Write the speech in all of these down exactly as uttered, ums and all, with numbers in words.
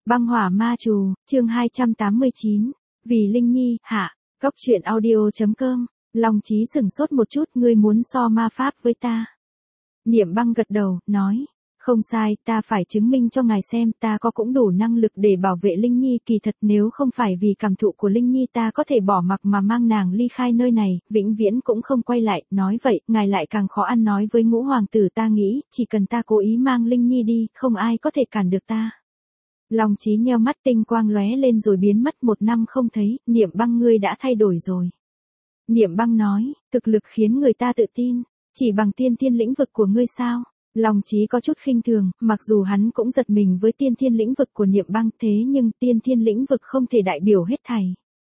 Băng hỏa ma trù, chương hai trăm tám mươi chín. Vì Linh Nhi, hạ. Cốc truyện audio.com. Long Chí sửng sốt một chút, ngươi muốn so ma pháp với ta. Niệm Băng gật đầu, nói. Không sai, ta phải chứng minh cho ngài xem ta có cũng đủ năng lực để bảo vệ Linh Nhi. Kỳ thật nếu không phải vì cảm thụ của Linh Nhi ta có thể bỏ mặc mà mang nàng ly khai nơi này, vĩnh viễn cũng không quay lại. Nói vậy, ngài lại càng khó ăn nói với ngũ hoàng tử. Ta nghĩ, chỉ cần ta cố ý mang Linh Nhi đi, không ai có thể cản được ta. Long Chí nheo mắt, tinh quang lóe lên rồi biến mất. Một năm không thấy, Niệm Băng ngươi đã thay đổi rồi. Niệm Băng nói, thực lực khiến người ta tự tin, chỉ bằng tiên thiên lĩnh vực của ngươi sao? Long Chí có chút khinh thường, mặc dù hắn cũng giật mình với tiên thiên lĩnh vực của Niệm Băng, thế nhưng tiên thiên lĩnh vực không thể đại biểu hết thảy.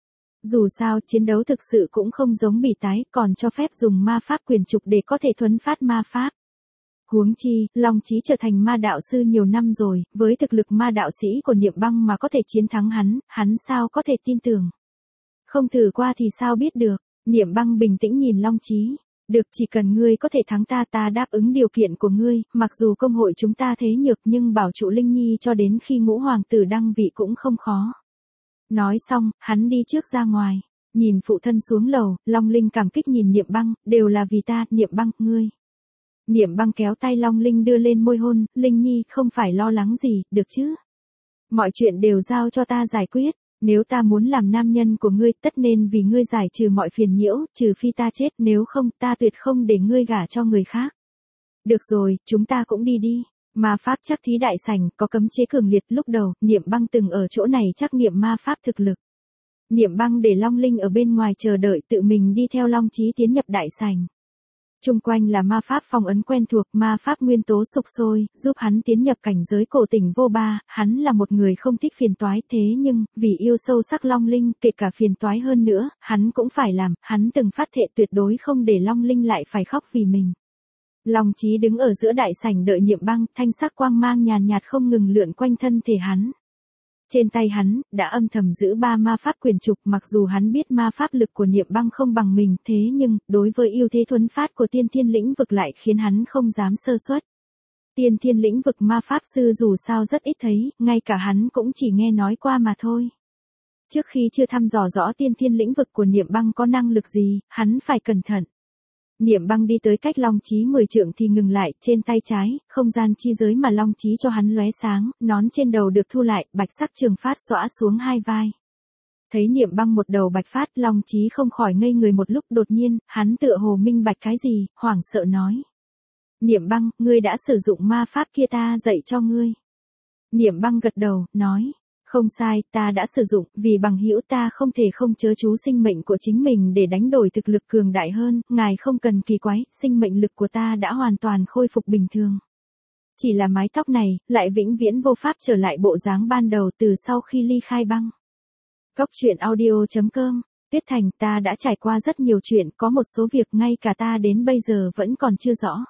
Dù sao, chiến đấu thực sự cũng không giống bỉ tái, còn cho phép dùng ma pháp quyền trục để có thể thuấn phát ma pháp. Huống chi, Long Chí trở thành ma đạo sư nhiều năm rồi, với thực lực ma đạo sĩ của Niệm Băng mà có thể chiến thắng hắn, hắn sao có thể tin tưởng. Không thử qua thì sao biết được. Niệm Băng bình tĩnh nhìn Long Chí. Được, chỉ cần ngươi có thể thắng ta, ta đáp ứng điều kiện của ngươi, mặc dù công hội chúng ta thế nhược nhưng bảo trụ Linh Nhi cho đến khi ngũ hoàng tử đăng vị cũng không khó. Nói xong, hắn đi trước ra ngoài, nhìn phụ thân xuống lầu. Long Linh cảm kích nhìn Niệm Băng, đều là vì ta. Niệm Băng, ngươi. Niệm Băng kéo tay Long Linh đưa lên môi hôn. Linh Nhi, không phải lo lắng gì, được chứ? Mọi chuyện đều giao cho ta giải quyết. Nếu ta muốn làm nam nhân của ngươi, tất nên vì ngươi giải trừ mọi phiền nhiễu, trừ phi ta chết, nếu không, ta tuyệt không để ngươi gả cho người khác. Được rồi, chúng ta cũng đi đi. Ma pháp trắc thí đại sảnh, có cấm chế cường liệt. Lúc đầu, Niệm Băng từng ở chỗ này trắc nghiệm ma pháp thực lực. Niệm Băng để Long Linh ở bên ngoài chờ đợi, tự mình đi theo Long Chí tiến nhập đại sảnh. Chung quanh là ma pháp phong ấn quen thuộc, ma pháp nguyên tố sục sôi, giúp hắn tiến nhập cảnh giới cổ tỉnh vô ba. Hắn là một người không thích phiền toái, thế nhưng, vì yêu sâu sắc Long Linh, kể cả phiền toái hơn nữa, hắn cũng phải làm. Hắn từng phát thệ tuyệt đối không để Long Linh lại phải khóc vì mình. Long Chí đứng ở giữa đại sảnh đợi Niệm Băng, thanh sắc quang mang nhàn nhạt không ngừng lượn quanh thân thể hắn. Trên tay hắn, đã âm thầm giữ ba ma pháp quyền trục, mặc dù hắn biết ma pháp lực của Niệm Băng không bằng mình, thế nhưng, đối với ưu thế thuấn phát của tiên thiên lĩnh vực lại khiến hắn không dám sơ suất. Tiên thiên lĩnh vực ma pháp sư dù sao rất ít thấy, ngay cả hắn cũng chỉ nghe nói qua mà thôi. Trước khi chưa thăm dò rõ tiên thiên lĩnh vực của Niệm Băng có năng lực gì, hắn phải cẩn thận. Niệm Băng đi tới cách Long Chí mười trượng thì ngừng lại, trên tay trái, không gian chi giới mà Long Chí cho hắn lóe sáng, nón trên đầu được thu lại, bạch sắc trường phát xõa xuống hai vai. Thấy Niệm Băng một đầu bạch phát, Long Chí không khỏi ngây người một lúc. Đột nhiên, hắn tựa hồ minh bạch cái gì, hoảng sợ nói. Niệm Băng, ngươi đã sử dụng ma pháp kia ta dạy cho ngươi. Niệm Băng gật đầu, nói. Không sai, ta đã sử dụng, vì bằng hữu ta không thể không chớ chú sinh mệnh của chính mình để đánh đổi thực lực cường đại hơn. Ngài không cần kỳ quái, sinh mệnh lực của ta đã hoàn toàn khôi phục bình thường. Chỉ là mái tóc này, lại vĩnh viễn vô pháp trở lại bộ dáng ban đầu từ sau khi ly khai băng. Cốc truyện audio.com. Tuyết Thành, ta đã trải qua rất nhiều chuyện, có một số việc ngay cả ta đến bây giờ vẫn còn chưa rõ.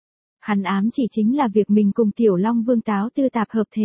Hắn ám chỉ chính là việc mình cùng Tiểu Long Vương Táo Tư Tạp hợp thể.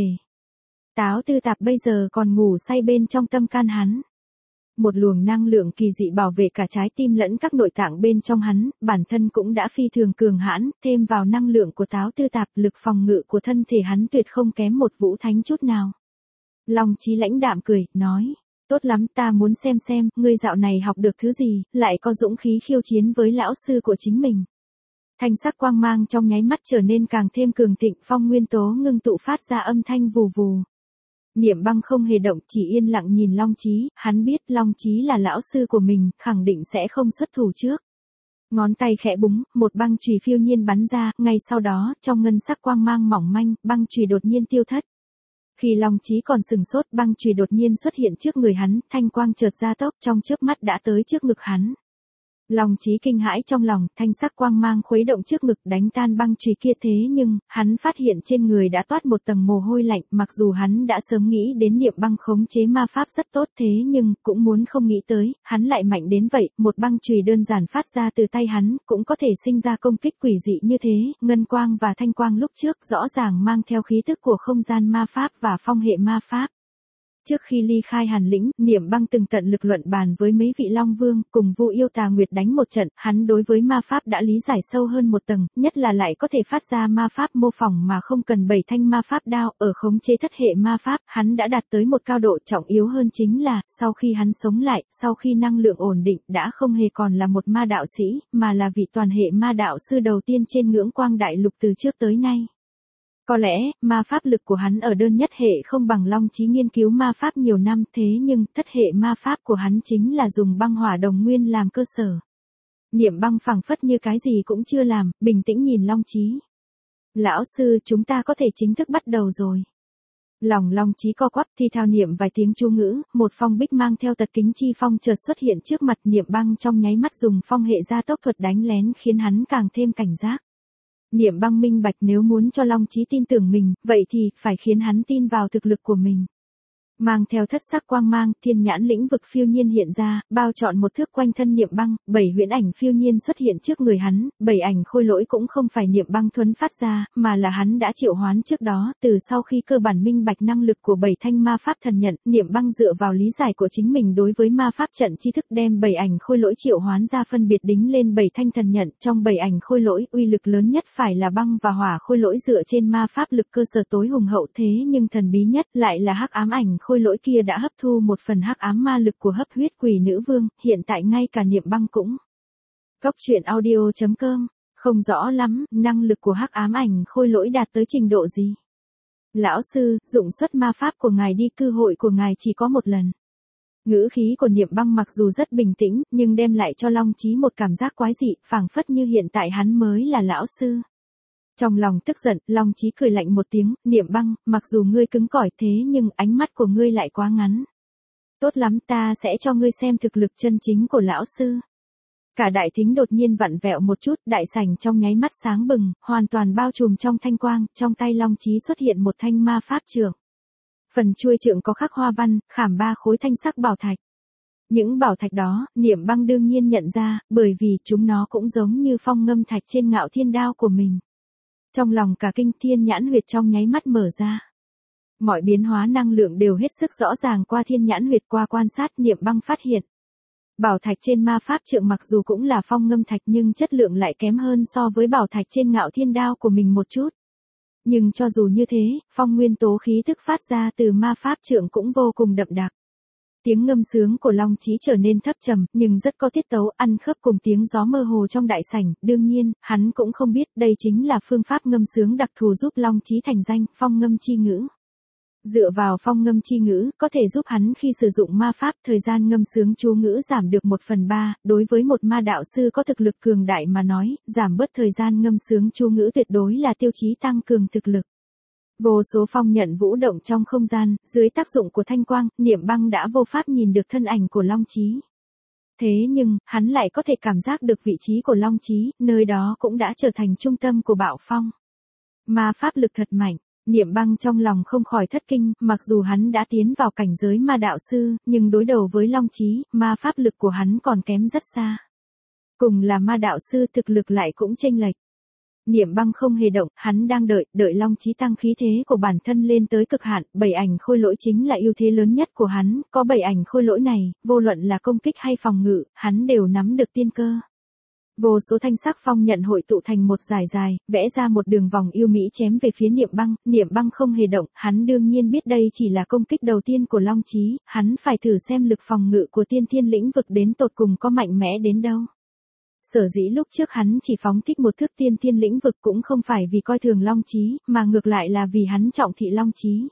Táo Tư Tạp bây giờ còn ngủ say bên trong tâm can hắn. Một luồng năng lượng kỳ dị bảo vệ cả trái tim lẫn các nội tạng bên trong hắn, bản thân cũng đã phi thường cường hãn, thêm vào năng lượng của Táo Tư Tạp, lực phòng ngự của thân thể hắn tuyệt không kém một vũ thánh chút nào. Long Chí lãnh đạm cười, nói, tốt lắm, ta muốn xem xem, ngươi dạo này học được thứ gì, lại có dũng khí khiêu chiến với lão sư của chính mình. Thanh sắc quang mang trong nháy mắt trở nên càng thêm cường thịnh, phong nguyên tố ngưng tụ phát ra âm thanh vù vù. Niệm Băng không hề động, chỉ yên lặng nhìn Long Chí, hắn biết Long Chí là lão sư của mình, khẳng định sẽ không xuất thủ trước. Ngón tay khẽ búng, một băng chùy phiêu nhiên bắn ra, ngay sau đó, trong ngân sắc quang mang mỏng manh, băng chùy đột nhiên tiêu thất. Khi Long Chí còn sừng sốt, băng chùy đột nhiên xuất hiện trước người hắn, thanh quang chợt gia tốc, trong chớp mắt đã tới trước ngực hắn. Long Chí kinh hãi trong lòng, thanh sắc quang mang khuấy động trước ngực đánh tan băng chùy kia, thế nhưng, hắn phát hiện trên người đã toát một tầng mồ hôi lạnh. Mặc dù hắn đã sớm nghĩ đến Niệm Băng khống chế ma pháp rất tốt, thế nhưng, cũng muốn không nghĩ tới, hắn lại mạnh đến vậy. Một băng chùy đơn giản phát ra từ tay hắn, cũng có thể sinh ra công kích quỷ dị như thế. Ngân quang và thanh quang lúc trước rõ ràng mang theo khí tức của không gian ma pháp và phong hệ ma pháp. Trước khi ly khai Hàn Lĩnh, Niệm Băng từng tận lực luận bàn với mấy vị Long Vương, cùng Vu Yêu Tà Nguyệt đánh một trận, hắn đối với ma pháp đã lý giải sâu hơn một tầng, nhất là lại có thể phát ra ma pháp mô phỏng mà không cần bảy thanh ma pháp đao, ở khống chế thất hệ ma pháp, hắn đã đạt tới một cao độ trọng yếu hơn chính là, sau khi hắn sống lại, sau khi năng lượng ổn định, đã không hề còn là một ma đạo sĩ, mà là vị toàn hệ ma đạo sư đầu tiên trên ngưỡng quang đại lục từ trước tới nay. Có lẽ, ma pháp lực của hắn ở đơn nhất hệ không bằng Long Chí nghiên cứu ma pháp nhiều năm, thế nhưng thất hệ ma pháp của hắn chính là dùng băng hỏa đồng nguyên làm cơ sở. Niệm Băng phảng phất như cái gì cũng chưa làm, bình tĩnh nhìn Long Chí. Lão sư, chúng ta có thể chính thức bắt đầu rồi. Lòng Long Chí co quắp, thi thao niệm vài tiếng chú ngữ, một phong bích mang theo tật kính chi phong chợt xuất hiện trước mặt. Niệm Băng trong nháy mắt dùng phong hệ gia tốc thuật đánh lén khiến hắn càng thêm cảnh giác. Niệm Băng minh bạch nếu muốn cho Long Chí tin tưởng mình, vậy thì phải khiến hắn tin vào thực lực của mình. Mang theo thất sắc quang mang, thiên nhãn lĩnh vực phiêu nhiên hiện ra, bao trọn một thước quanh thân Niệm Băng, bảy huyễn ảnh phiêu nhiên xuất hiện trước người hắn, bảy ảnh khôi lỗi cũng không phải Niệm Băng thuấn phát ra, mà là hắn đã triệu hoán trước đó, từ sau khi cơ bản minh bạch năng lực của bảy thanh ma pháp thần nhận, Niệm Băng dựa vào lý giải của chính mình đối với ma pháp trận tri thức đem bảy ảnh khôi lỗi triệu hoán ra phân biệt đính lên bảy thanh thần nhận, trong bảy ảnh khôi lỗi, uy lực lớn nhất phải là băng và hỏa khôi lỗi dựa trên ma pháp lực cơ sở tối hùng hậu, thế nhưng thần bí nhất lại là hắc ám ảnh khôi lỗi kia đã hấp thu một phần hắc ám ma lực của hấp huyết quỷ nữ vương, hiện tại ngay cả Niệm Băng cũng. Cốc truyện audio chấm com, không rõ lắm, năng lực của hắc ám ảnh khôi lỗi đạt tới trình độ gì. Lão sư, dụng xuất ma pháp của ngài đi, cơ hội của ngài chỉ có một lần. Ngữ khí của Niệm Băng mặc dù rất bình tĩnh, nhưng đem lại cho Long Chí một cảm giác quái dị, phảng phất như hiện tại hắn mới là lão sư. Trong lòng tức giận, Long Chí cười lạnh một tiếng, Niệm Băng, mặc dù ngươi cứng cỏi thế nhưng ánh mắt của ngươi lại quá ngắn. Tốt lắm, ta sẽ cho ngươi xem thực lực chân chính của lão sư. Cả đại thính đột nhiên vặn vẹo một chút, đại sảnh trong nháy mắt sáng bừng, hoàn toàn bao trùm trong thanh quang, trong tay Long Chí xuất hiện một thanh ma pháp trượng. Phần chuôi trượng có khắc hoa văn, khảm ba khối thanh sắc bảo thạch. Những bảo thạch đó, Niệm Băng đương nhiên nhận ra, bởi vì chúng nó cũng giống như phong ngâm thạch trên ngạo thiên đao của mình. Trong lòng cả kinh, thiên nhãn huyệt trong nháy mắt mở ra. Mọi biến hóa năng lượng đều hết sức rõ ràng qua thiên nhãn huyệt, qua quan sát Niệm Băng phát hiện. Bảo thạch trên ma pháp trượng mặc dù cũng là phong ngâm thạch nhưng chất lượng lại kém hơn so với bảo thạch trên ngạo thiên đao của mình một chút. Nhưng cho dù như thế, phong nguyên tố khí thức phát ra từ ma pháp trượng cũng vô cùng đậm đặc. Tiếng ngâm sướng của Long Chí trở nên thấp trầm, nhưng rất có tiết tấu, ăn khớp cùng tiếng gió mơ hồ trong đại sảnh. Đương nhiên, hắn cũng không biết đây chính là phương pháp ngâm sướng đặc thù giúp Long Chí thành danh, phong ngâm chi ngữ. Dựa vào phong ngâm chi ngữ, có thể giúp hắn khi sử dụng ma pháp, thời gian ngâm sướng chú ngữ giảm được một phần ba, đối với một ma đạo sư có thực lực cường đại mà nói, giảm bớt thời gian ngâm sướng chú ngữ tuyệt đối là tiêu chí tăng cường thực lực. Vô số phong nhận vũ động trong không gian, dưới tác dụng của thanh quang, Niệm Băng đã vô pháp nhìn được thân ảnh của Long Chí. Thế nhưng, hắn lại có thể cảm giác được vị trí của Long Chí, nơi đó cũng đã trở thành trung tâm của bạo phong. Ma pháp lực thật mạnh. Niệm Băng trong lòng không khỏi thất kinh, mặc dù hắn đã tiến vào cảnh giới ma đạo sư, nhưng đối đầu với Long Chí, ma pháp lực của hắn còn kém rất xa. Cùng là ma đạo sư, thực lực lại cũng chênh lệch. Niệm Băng không hề động, hắn đang đợi, đợi Long Chí tăng khí thế của bản thân lên tới cực hạn, bảy ảnh khôi lỗi chính là ưu thế lớn nhất của hắn, có bảy ảnh khôi lỗi này, vô luận là công kích hay phòng ngự, hắn đều nắm được tiên cơ. Vô số thanh sắc phong nhận hội tụ thành một dải dài, vẽ ra một đường vòng yêu mỹ chém về phía Niệm Băng, Niệm Băng không hề động, hắn đương nhiên biết đây chỉ là công kích đầu tiên của Long Chí, hắn phải thử xem lực phòng ngự của tiên thiên lĩnh vực đến tột cùng có mạnh mẽ đến đâu. Sở dĩ lúc trước hắn chỉ phóng thích một thước tiên thiên lĩnh vực cũng không phải vì coi thường Long Chí, mà ngược lại là vì hắn trọng thị Long Chí.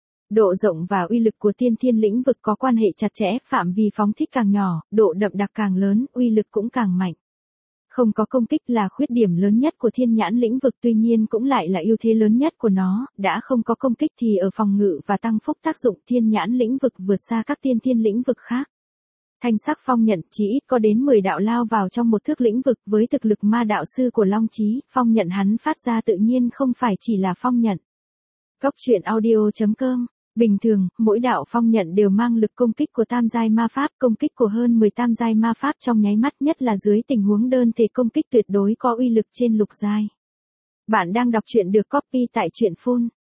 Độ rộng và uy lực của tiên thiên lĩnh vực có quan hệ chặt chẽ, phạm vi phóng thích càng nhỏ, độ đậm đặc càng lớn, uy lực cũng càng mạnh. Không có công kích là khuyết điểm lớn nhất của thiên nhãn lĩnh vực, tuy nhiên cũng lại là ưu thế lớn nhất của nó, đã không có công kích thì ở phòng ngự và tăng phúc tác dụng thiên nhãn lĩnh vực vượt xa các tiên thiên lĩnh vực khác. Thanh sắc phong nhận chỉ ít có đến mười đạo lao vào trong một thước lĩnh vực, với thực lực ma đạo sư của Long Chí, phong nhận hắn phát ra tự nhiên không phải chỉ là phong nhận. Cốc truyện audio chấm com. Bình thường, mỗi đạo phong nhận đều mang lực công kích của tam giai ma pháp, công kích của hơn mười tam giai ma pháp trong nháy mắt, nhất là dưới tình huống đơn thể công kích tuyệt đối có uy lực trên lục giai. Bạn đang đọc truyện được copy tại truyện phun.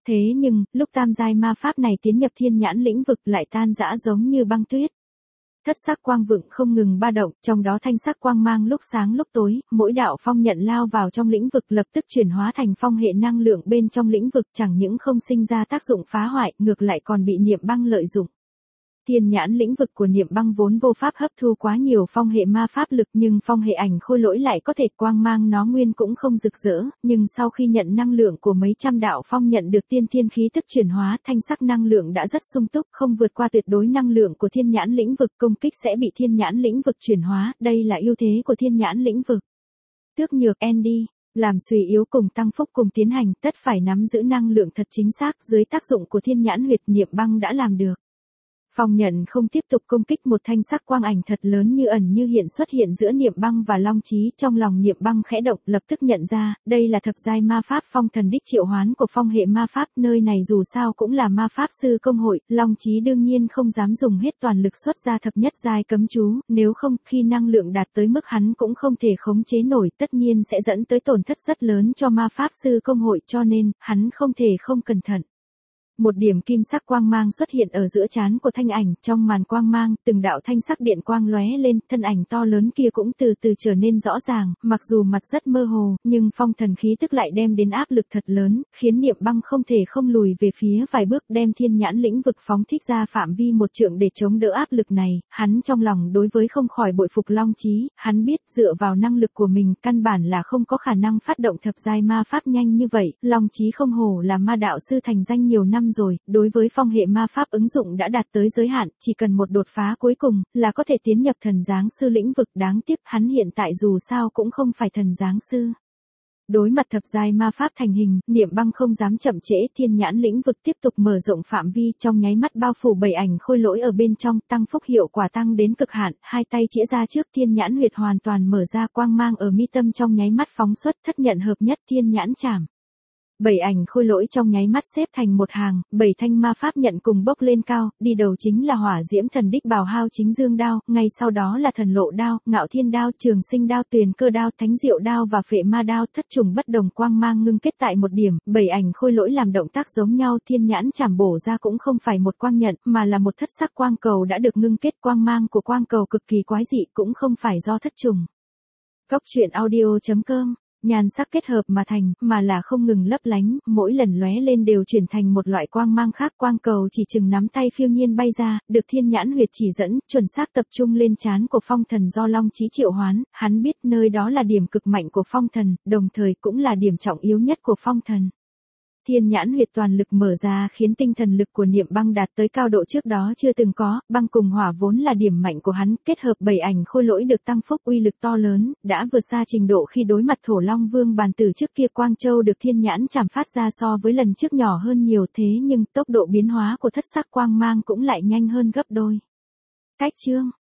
Thế nhưng, lúc tam giai ma pháp này tiến nhập thiên nhãn lĩnh vực lại tan rã giống như băng tuyết. Thất sắc quang vựng không ngừng ba động, trong đó thanh sắc quang mang lúc sáng lúc tối, mỗi đạo phong nhận lao vào trong lĩnh vực lập tức chuyển hóa thành phong hệ năng lượng bên trong lĩnh vực, chẳng những không sinh ra tác dụng phá hoại, ngược lại còn bị niệm băng lợi dụng. Thiên nhãn lĩnh vực của niệm băng vốn vô pháp hấp thu quá nhiều phong hệ ma pháp lực, nhưng phong hệ ảnh khôi lỗi lại có thể quang mang nó nguyên cũng không rực rỡ, nhưng sau khi nhận năng lượng của mấy trăm đạo phong nhận được tiên thiên khí tức chuyển hóa, thanh sắc năng lượng đã rất sung túc, không vượt qua tuyệt đối năng lượng của thiên nhãn lĩnh vực, công kích sẽ bị thiên nhãn lĩnh vực chuyển hóa, đây là ưu thế của thiên nhãn lĩnh vực. Tước nhược Andy, làm suy yếu cùng tăng phúc cùng tiến hành, tất phải nắm giữ năng lượng thật chính xác, dưới tác dụng của thiên nhãn huyệt niệm băng đã làm được. Phong nhận không tiếp tục công kích, một thanh sắc quang ảnh thật lớn như ẩn như hiện xuất hiện giữa niệm băng và long chí, trong lòng niệm băng khẽ động, lập tức nhận ra, đây là thập giai ma pháp phong thần đích triệu hoán của phong hệ ma pháp, nơi này dù sao cũng là ma pháp sư công hội, long chí đương nhiên không dám dùng hết toàn lực xuất ra thập nhất giai cấm chú, nếu không, khi năng lượng đạt tới mức hắn cũng không thể khống chế nổi, tất nhiên sẽ dẫn tới tổn thất rất lớn cho ma pháp sư công hội, cho nên, hắn không thể không cẩn thận. Một điểm kim sắc quang mang xuất hiện ở giữa trán của thanh ảnh, trong màn quang mang, từng đạo thanh sắc điện quang lóe lên, thân ảnh to lớn kia cũng từ từ trở nên rõ ràng, mặc dù mặt rất mơ hồ, nhưng phong thần khí tức lại đem đến áp lực thật lớn, khiến niệm băng không thể không lùi về phía vài bước, đem thiên nhãn lĩnh vực phóng thích ra phạm vi một trượng để chống đỡ áp lực này, hắn trong lòng đối với không khỏi bội phục long chí, hắn biết dựa vào năng lực của mình, căn bản là không có khả năng phát động thập giai ma pháp nhanh như vậy, long chí không hổ là ma đạo sư thành danh nhiều năm rồi, đối với phong hệ ma pháp ứng dụng đã đạt tới giới hạn, chỉ cần một đột phá cuối cùng, là có thể tiến nhập thần giáng sư lĩnh vực, đáng tiếc hắn hiện tại dù sao cũng không phải thần giáng sư. Đối mặt thập giai ma pháp thành hình, niệm băng không dám chậm trễ, thiên nhãn lĩnh vực tiếp tục mở rộng phạm vi, trong nháy mắt bao phủ bảy ảnh khôi lỗi ở bên trong, tăng phúc hiệu quả tăng đến cực hạn, hai tay chĩa ra trước, thiên nhãn huyệt hoàn toàn mở ra, quang mang ở mi tâm trong nháy mắt phóng xuất, thất nhận hợp nhất, thiên nhãn chảm. Bảy ảnh khôi lỗi trong nháy mắt xếp thành một hàng, bảy thanh ma pháp nhận cùng bốc lên cao, đi đầu chính là hỏa diễm thần đích bào hao chính dương đao, ngay sau đó là thần lộ đao, ngạo thiên đao, trường sinh đao, tuyền cơ đao, thánh diệu đao và phệ ma đao, thất trùng bất đồng quang mang ngưng kết tại một điểm, bảy ảnh khôi lỗi làm động tác giống nhau, thiên nhãn chảm bổ ra cũng không phải một quang nhận, mà là một thất sắc quang cầu đã được ngưng kết, quang mang của quang cầu cực kỳ quái dị, cũng không phải do thất trùng. Góc truyện audio chấm com nhan sắc kết hợp mà thành, mà là không ngừng lấp lánh, mỗi lần lóe lên đều chuyển thành một loại quang mang khác, quang cầu chỉ chừng nắm tay phiêu nhiên bay ra, được thiên nhãn huyệt chỉ dẫn, chuẩn xác tập trung lên trán của phong thần do long chí triệu hoán, hắn biết nơi đó là điểm cực mạnh của phong thần, đồng thời cũng là điểm trọng yếu nhất của phong thần. Thiên nhãn huyệt toàn lực mở ra khiến tinh thần lực của niệm băng đạt tới cao độ trước đó chưa từng có, băng cùng hỏa vốn là điểm mạnh của hắn, kết hợp bảy ảnh khôi lỗi được tăng phúc uy lực to lớn, đã vượt xa trình độ khi đối mặt thổ long vương bàn tử trước kia. Quang châu được thiên nhãn chảm phát ra so với lần trước nhỏ hơn nhiều, thế nhưng tốc độ biến hóa của thất sắc quang mang cũng lại nhanh hơn gấp đôi. Cách chương